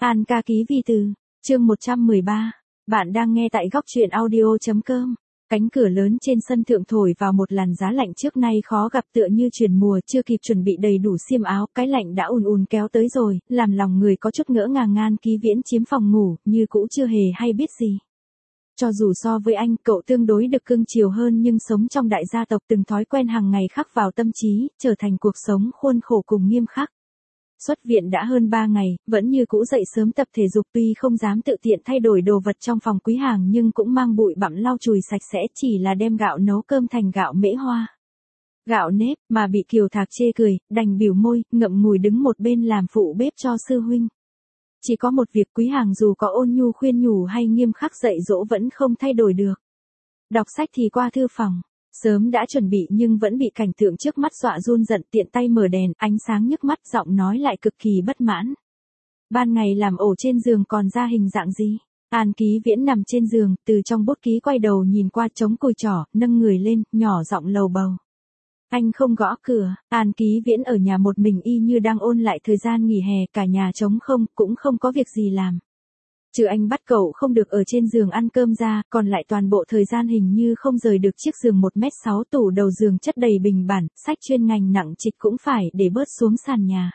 An ca ký vi từ, chương 113. Bạn đang nghe tại góc truyện audio.com. Cánh cửa lớn trên sân thượng thổi vào một làn giá lạnh trước nay khó gặp, tựa như chuyển mùa, chưa kịp chuẩn bị đầy đủ xiêm áo, cái lạnh đã ùn ùn kéo tới rồi, làm lòng người có chút ngỡ ngàng. An Ký Viễn chiếm phòng ngủ, như cũ chưa hề hay biết gì. Cho dù so với anh, cậu tương đối được cưng chiều hơn, nhưng sống trong đại gia tộc, từng thói quen hàng ngày khắc vào tâm trí, trở thành cuộc sống khuôn khổ cùng nghiêm khắc. Xuất viện đã hơn 3 ngày, vẫn như cũ dậy sớm tập thể dục, tuy không dám tự tiện thay đổi đồ vật trong phòng Quý Hàng nhưng cũng mang bụi bặm lau chùi sạch sẽ, chỉ là đem gạo nấu cơm thành gạo mễ hoa. Gạo nếp, mà bị Kiều Thạc chê cười, đành bỉu môi, ngậm ngùi đứng một bên làm phụ bếp cho sư huynh. Chỉ có một việc, Quý Hàng dù có ôn nhu khuyên nhủ hay nghiêm khắc dạy dỗ vẫn không thay đổi được. Đọc sách thì qua thư phòng. Sớm đã chuẩn bị nhưng vẫn bị cảnh tượng trước mắt dọa run giận, tiện tay mở đèn, ánh sáng nhức mắt, giọng nói lại cực kỳ bất mãn. Ban ngày làm ổ trên giường còn ra hình dạng gì? An Ký Viễn nằm trên giường, từ trong bút ký quay đầu nhìn qua, chống cùi trỏ, nâng người lên, nhỏ giọng lầu bầu. Anh không gõ cửa. An Ký Viễn ở nhà một mình y như đang ôn lại thời gian nghỉ hè, cả nhà trống không, cũng không có việc gì làm. Trừ anh bắt cậu không được ở trên giường ăn cơm ra, còn lại toàn bộ thời gian hình như không rời được chiếc giường 1m6, tủ đầu giường chất đầy bình bản, sách chuyên ngành nặng trịch cũng phải để bớt xuống sàn nhà.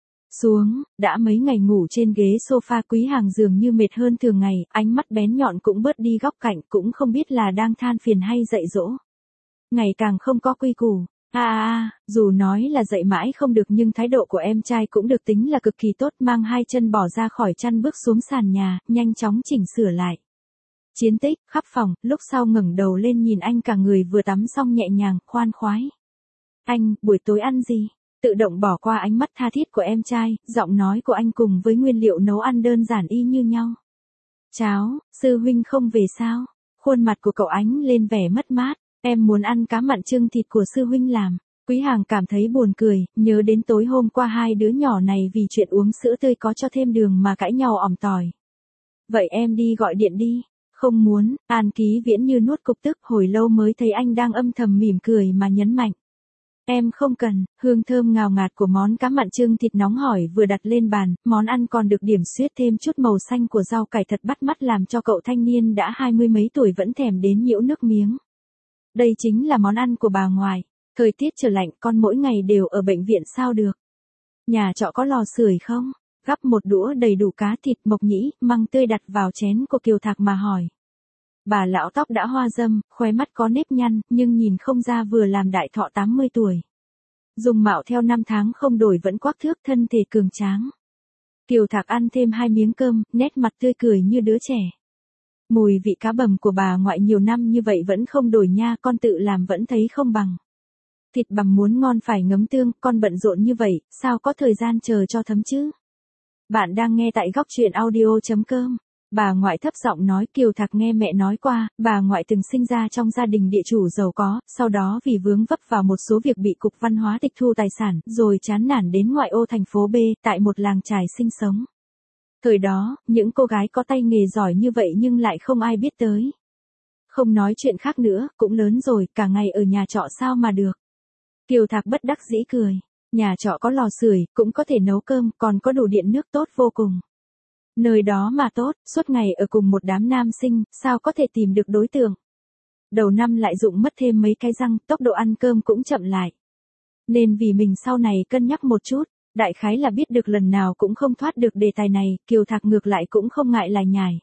Đã mấy ngày ngủ trên ghế sofa, Quý Hàng dường như mệt hơn thường ngày, ánh mắt bén nhọn cũng bớt đi góc cạnh, cũng không biết là đang than phiền hay dạy dỗ. Ngày càng không có quy củ. Dù nói là dạy mãi không được nhưng thái độ của em trai cũng được tính là cực kỳ tốt, mang hai chân bỏ ra khỏi chăn bước xuống sàn nhà, nhanh chóng chỉnh sửa lại. Chiến tích, khắp phòng, lúc sau ngẩng đầu lên nhìn anh, cả người vừa tắm xong nhẹ nhàng, khoan khoái. Anh, buổi tối ăn gì? Tự động bỏ qua ánh mắt tha thiết của em trai, giọng nói của anh cùng với nguyên liệu nấu ăn đơn giản y như nhau. Cháo, sư huynh không về sao? Khuôn mặt của cậu ánh lên vẻ mất mát. Em muốn ăn cá mặn chưng thịt của sư huynh làm. Quý Hàng cảm thấy buồn cười, nhớ đến tối hôm qua hai đứa nhỏ này vì chuyện uống sữa tươi có cho thêm đường mà cãi nhau ỏm tỏi. Vậy em đi gọi điện đi. Không muốn. An Ký Viễn như nuốt cục tức, hồi lâu mới thấy anh đang âm thầm mỉm cười mà nhấn mạnh. Em không cần. Hương thơm ngào ngạt của món cá mặn chưng thịt nóng hổi vừa đặt lên bàn, món ăn còn được điểm xuyết thêm chút màu xanh của rau cải thật bắt mắt, làm cho cậu thanh niên đã 20 mấy tuổi vẫn thèm đến nhiễu nước miếng. Đây chính là món ăn của bà ngoại. Thời tiết trở lạnh, con mỗi ngày đều ở bệnh viện sao được. Nhà trọ có lò sưởi không? Gắp một đũa đầy đủ cá thịt, mộc nhĩ, măng tươi đặt vào chén của Kiều Thạc mà hỏi. Bà lão tóc đã hoa râm, khóe mắt có nếp nhăn, nhưng nhìn không ra vừa làm đại thọ 80 tuổi. Dùng mạo theo năm tháng không đổi vẫn quắc thước, thân thể cường tráng. Kiều Thạc ăn thêm 2 miếng cơm, nét mặt tươi cười như đứa trẻ. Mùi vị cá bầm của bà ngoại nhiều năm như vậy vẫn không đổi nha, con tự làm vẫn thấy không bằng. Thịt bằm muốn ngon phải ngấm tương, con bận rộn như vậy, sao có thời gian chờ cho thấm chứ? Bạn đang nghe tại góc truyện audio.com. Bà ngoại thấp giọng nói. Kiều Thạc nghe mẹ nói qua, bà ngoại từng sinh ra trong gia đình địa chủ giàu có, sau đó vì vướng vấp vào một số việc bị Cục Văn hóa tịch thu tài sản, rồi chán nản đến ngoại ô thành phố B, tại một làng chài sinh sống. Thời đó, những cô gái có tay nghề giỏi như vậy nhưng lại không ai biết tới. Không nói chuyện khác nữa, cũng lớn rồi, cả ngày ở nhà trọ sao mà được. Kiều Thạc bất đắc dĩ cười. Nhà trọ có lò sưởi, cũng có thể nấu cơm, còn có đủ điện nước tốt vô cùng. Nơi đó mà tốt, suốt ngày ở cùng một đám nam sinh, sao có thể tìm được đối tượng. Đầu năm lại rụng mất thêm mấy cái răng, tốc độ ăn cơm cũng chậm lại. Nên vì mình sau này cân nhắc một chút. Đại khái là biết được lần nào cũng không thoát được đề tài này, Kiều Thạc ngược lại cũng không ngại lải nhải.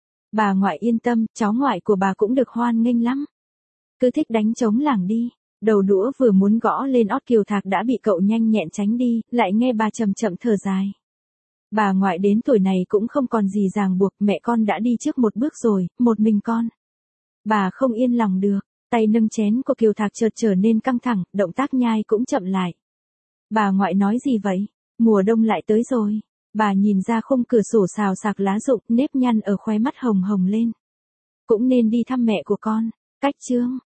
Bà ngoại yên tâm, cháu ngoại của bà cũng được hoan nghênh lắm. Cứ thích đánh trống lảng đi. Đầu đũa vừa muốn gõ lên ót Kiều Thạc đã bị cậu nhanh nhẹn tránh đi, lại nghe bà chậm chậm thở dài. Bà ngoại đến tuổi này cũng không còn gì ràng buộc, mẹ con đã đi trước một bước rồi, một mình con. Bà không yên lòng được, tay nâng chén của Kiều Thạc chợt trở nên căng thẳng, động tác nhai cũng chậm lại. Bà ngoại nói gì vậy? Mùa đông lại tới rồi. Bà nhìn ra khung cửa sổ xào xạc lá rụng, nếp nhăn ở khóe mắt hồng hồng lên. Cũng nên đi thăm mẹ của con. Cách chương.